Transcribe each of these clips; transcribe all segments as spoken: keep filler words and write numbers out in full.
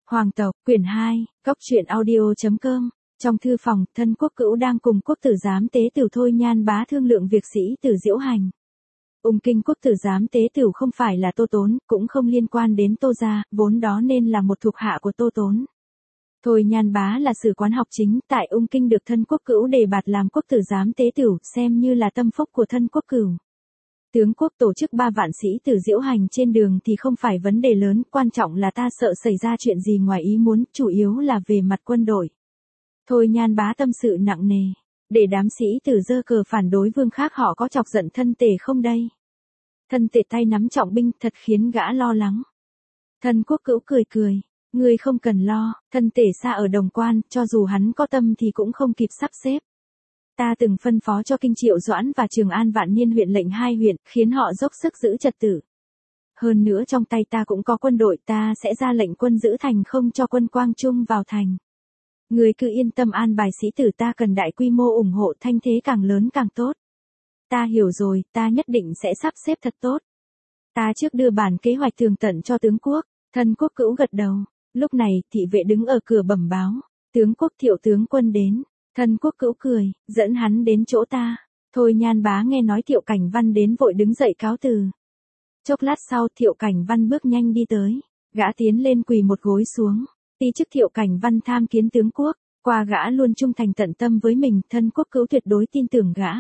Hoàng tộc, quyển hai, cóc truyện audio.com. Trong thư phòng, thân quốc cữu đang cùng quốc tử giám tế tửu Thôi Nhan Bá thương lượng việc sĩ tử diễu hành. Ung kinh quốc tử giám tế tửu không phải là Tô Tốn, cũng không liên quan đến Tô gia, vốn đó nên là một thuộc hạ của Tô Tốn. Thôi Nhan Bá là sử quán học chính, tại ung kinh được thân quốc cữu đề bạt làm quốc tử giám tế tửu, xem như là tâm phúc của thân quốc cửu. Tướng quốc tổ chức ba vạn sĩ tử diễu hành trên đường thì không phải vấn đề lớn, quan trọng là ta sợ xảy ra chuyện gì ngoài ý muốn, chủ yếu là về mặt quân đội. Thôi Nhan Bá tâm sự nặng nề, để đám sĩ tử giơ cờ phản đối vương khác họ có chọc giận thân tể không đây? Thân tể tay nắm trọng binh thật khiến gã lo lắng. Thân quốc cữu cười cười, ngươi không cần lo, thân tể xa ở Đồng Quan, cho dù hắn có tâm thì cũng không kịp sắp xếp. Ta từng phân phó cho Kinh Triệu Doãn và Trường An Vạn Niên huyện lệnh hai huyện, khiến họ dốc sức giữ trật tự. Hơn nữa trong tay ta cũng có quân đội, ta sẽ ra lệnh quân giữ thành không cho quân Quang Trung vào thành. Người cứ yên tâm an bài sĩ tử, ta cần đại quy mô ủng hộ, thanh thế càng lớn càng tốt. Ta hiểu rồi, ta nhất định sẽ sắp xếp thật tốt. Ta trước đưa bản kế hoạch tường tận cho tướng quốc. Thân quốc cữu gật đầu. Lúc này, thị vệ đứng ở cửa bẩm báo. Tướng quốc Thiệu tướng quân đến. Thân quốc cữu cười, dẫn hắn đến chỗ ta. Thôi Nhan Bá nghe nói Thiệu Cảnh Văn đến vội đứng dậy cáo từ. Chốc lát sau Thiệu Cảnh Văn bước nhanh đi tới. Gã tiến lên quỳ một gối xuống. Ti chức Thiệu Cảnh Văn tham kiến tướng quốc. Qua gã luôn trung thành tận tâm với mình, thân quốc cữu tuyệt đối tin tưởng gã.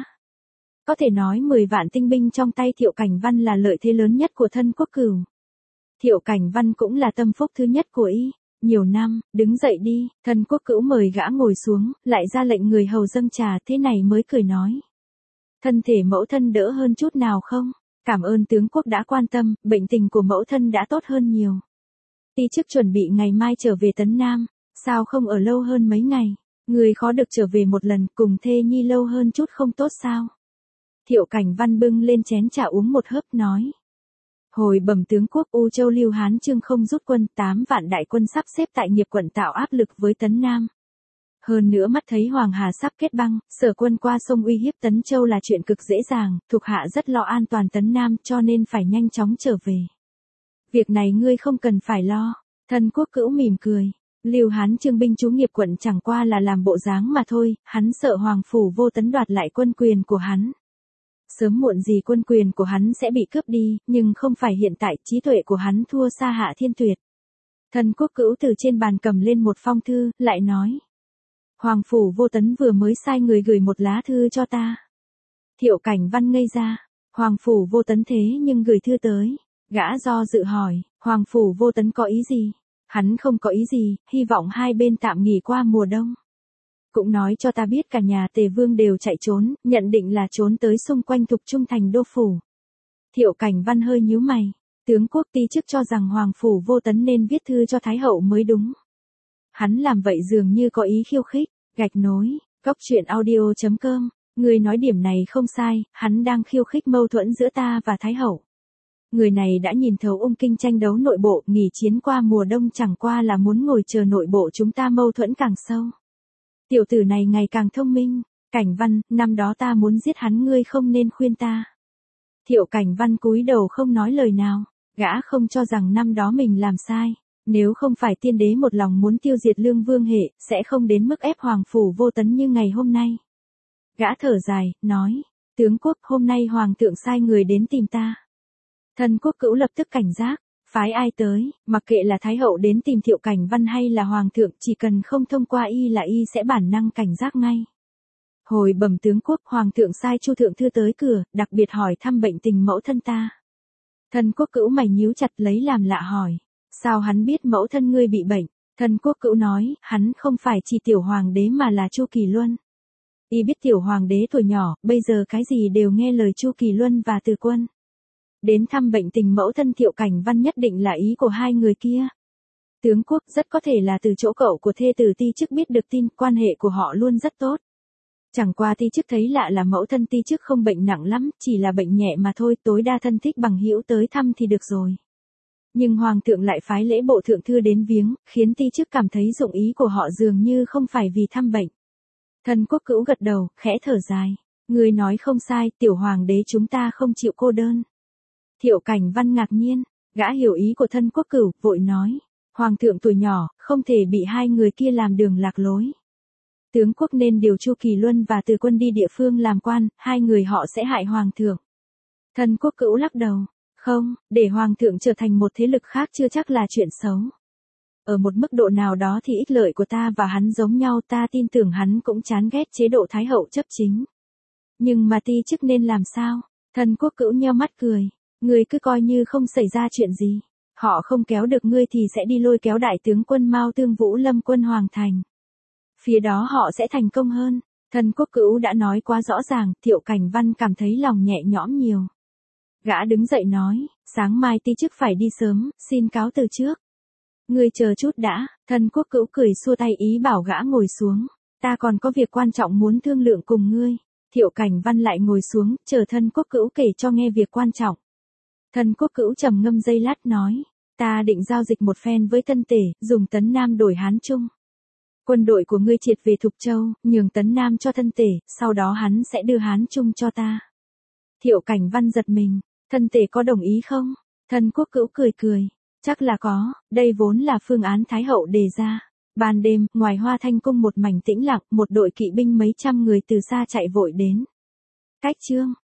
Có thể nói mười vạn tinh binh trong tay Thiệu Cảnh Văn là lợi thế lớn nhất của thân quốc cửu. Thiệu Cảnh Văn cũng là tâm phúc thứ nhất của y. Nhiều năm, đứng dậy đi, thân quốc cữu mời gã ngồi xuống, lại ra lệnh người hầu dâng trà, thế này mới cười nói. Thân thể mẫu thân đỡ hơn chút nào không? Cảm ơn tướng quốc đã quan tâm, bệnh tình của mẫu thân đã tốt hơn nhiều. Ti chức chuẩn bị ngày mai trở về Tấn Nam, sao không ở lâu hơn mấy ngày? Người khó được trở về một lần, cùng thê nhi lâu hơn chút không tốt sao? Thiệu Cảnh Văn bưng lên chén trà uống một hớp nói. Hồi bẩm tướng quốc, U Châu Lưu Hán Trương không rút quân, tám vạn đại quân sắp xếp tại Nghiệp quận tạo áp lực với Tấn Nam. Hơn nữa mắt thấy Hoàng Hà sắp kết băng, sở quân qua sông uy hiếp Tấn Châu là chuyện cực dễ dàng, thuộc hạ rất lo an toàn Tấn Nam cho nên phải nhanh chóng trở về. Việc này ngươi không cần phải lo. Thân quốc cữu mỉm cười. Lưu Hán Trương binh trú Nghiệp quận chẳng qua là làm bộ dáng mà thôi, hắn sợ Hoàng Phủ Vô Tấn đoạt lại quân quyền của hắn. Sớm muộn gì quân quyền của hắn sẽ bị cướp đi, nhưng không phải hiện tại, trí tuệ của hắn thua xa Hạ Thiên Tuyệt. Thân quốc cữu từ trên bàn cầm lên một phong thư, lại nói. Hoàng Phủ Vô Tấn vừa mới sai người gửi một lá thư cho ta. Thiệu Cảnh Văn ngây ra. Hoàng Phủ Vô Tấn thế nhưng gửi thư tới. Gã do dự hỏi, Hoàng Phủ Vô Tấn có ý gì? Hắn không có ý gì, hy vọng hai bên tạm nghỉ qua mùa đông. Cũng nói cho ta biết cả nhà Tề Vương đều chạy trốn, nhận định là trốn tới xung quanh Thục Trung thành đô phủ. Thiệu Cảnh Văn hơi nhíu mày, tướng quốc ti chức cho rằng Hoàng Phủ Vô Tấn nên viết thư cho Thái Hậu mới đúng. Hắn làm vậy dường như có ý khiêu khích, gạch nối, cóc truyện audio.com, người nói điểm này không sai, hắn đang khiêu khích mâu thuẫn giữa ta và Thái Hậu. Người này đã nhìn thấu ung kinh tranh đấu nội bộ, nghỉ chiến qua mùa đông chẳng qua là muốn ngồi chờ nội bộ chúng ta mâu thuẫn càng sâu. Tiểu tử này ngày càng thông minh. Cảnh Văn, năm đó ta muốn giết hắn, ngươi không nên khuyên ta. Thiệu Cảnh Văn cúi đầu không nói lời nào. Gã không cho rằng năm đó mình làm sai. Nếu không phải tiên đế một lòng muốn tiêu diệt Lương Vương hệ, sẽ không đến mức ép Hoàng Phủ Vô Tấn như ngày hôm nay. Gã thở dài, nói. Tướng quốc, hôm nay Hoàng thượng sai người đến tìm ta. Thân quốc cữu lập tức cảnh giác. Phái ai tới, mặc kệ là Thái Hậu đến tìm Thiệu Cảnh Văn hay là Hoàng thượng, chỉ cần không thông qua y là y sẽ bản năng cảnh giác ngay. Hồi bẩm tướng quốc, Hoàng thượng sai Chu thượng thư tới cửa, đặc biệt hỏi thăm bệnh tình mẫu thân ta. Thân quốc cữu mày nhíu chặt lấy làm lạ hỏi. Sao hắn biết mẫu thân ngươi bị bệnh? Thân quốc cữu nói, hắn không phải chỉ tiểu hoàng đế mà là Chu Kỳ Luân. Y biết tiểu hoàng đế tuổi nhỏ, bây giờ cái gì đều nghe lời Chu Kỳ Luân và Từ Quân. Đến thăm bệnh tình mẫu thân Thiệu Cảnh Văn nhất định là ý của hai người kia. Tướng quốc, rất có thể là từ chỗ cậu của thê tử ti chức biết được tin, quan hệ của họ luôn rất tốt. Chẳng qua ti chức thấy lạ là mẫu thân ti chức không bệnh nặng lắm, chỉ là bệnh nhẹ mà thôi, tối đa thân thích bằng hữu tới thăm thì được rồi. Nhưng Hoàng thượng lại phái lễ bộ thượng thư đến viếng, khiến ti chức cảm thấy dụng ý của họ dường như không phải vì thăm bệnh. Thân quốc cữu gật đầu, khẽ thở dài. Người nói không sai, tiểu hoàng đế chúng ta không chịu cô đơn. Thiệu Cảnh Văn ngạc nhiên, gã hiểu ý của thân quốc cửu, vội nói. Hoàng thượng tuổi nhỏ, không thể bị hai người kia làm đường lạc lối. Tướng quốc nên điều Chu Kỳ Luân và Từ Quân đi địa phương làm quan, hai người họ sẽ hại hoàng thượng. Thân Quốc Cữu lắc đầu, không, để hoàng thượng trở thành một thế lực khác chưa chắc là chuyện xấu. Ở một mức độ nào đó thì ích lợi của ta và hắn giống nhau, ta tin tưởng hắn cũng chán ghét chế độ Thái hậu chấp chính. Nhưng mà ti chức nên làm sao? Thân Quốc Cữu nheo mắt cười, ngươi cứ coi như không xảy ra chuyện gì. Họ không kéo được ngươi thì sẽ đi lôi kéo đại tướng quân Mao Tương Vũ lâm quân Hoàng Thành. Phía đó họ sẽ thành công hơn. Thân Quốc Cữu đã nói quá rõ ràng, Thiệu Cảnh Văn cảm thấy lòng nhẹ nhõm nhiều. Gã đứng dậy nói, sáng mai ti chức phải đi sớm, xin cáo từ trước. Ngươi chờ chút đã, Thân Quốc Cữu cười xua tay ý bảo gã ngồi xuống. Ta còn có việc quan trọng muốn thương lượng cùng ngươi. Thiệu Cảnh Văn lại ngồi xuống, chờ Thân Quốc Cữu kể cho nghe việc quan trọng. Thân Quốc Cữu trầm ngâm giây lát nói, ta định giao dịch một phen với Tân Tể, dùng Tấn Nam đổi Hán Trung. Quân đội của ngươi triệt về Thục Châu, nhường Tấn Nam cho Thân Tể, sau đó hắn sẽ đưa Hán Trung cho ta. Thiệu Cảnh Văn giật mình, Thân Tể có đồng ý không? Thân Quốc Cữu cười cười, chắc là có, đây vốn là phương án Thái hậu đề ra. Ban đêm, ngoài Hoa Thanh Cung một mảnh tĩnh lặng, một đội kỵ binh mấy trăm người từ xa chạy vội đến. Cách chương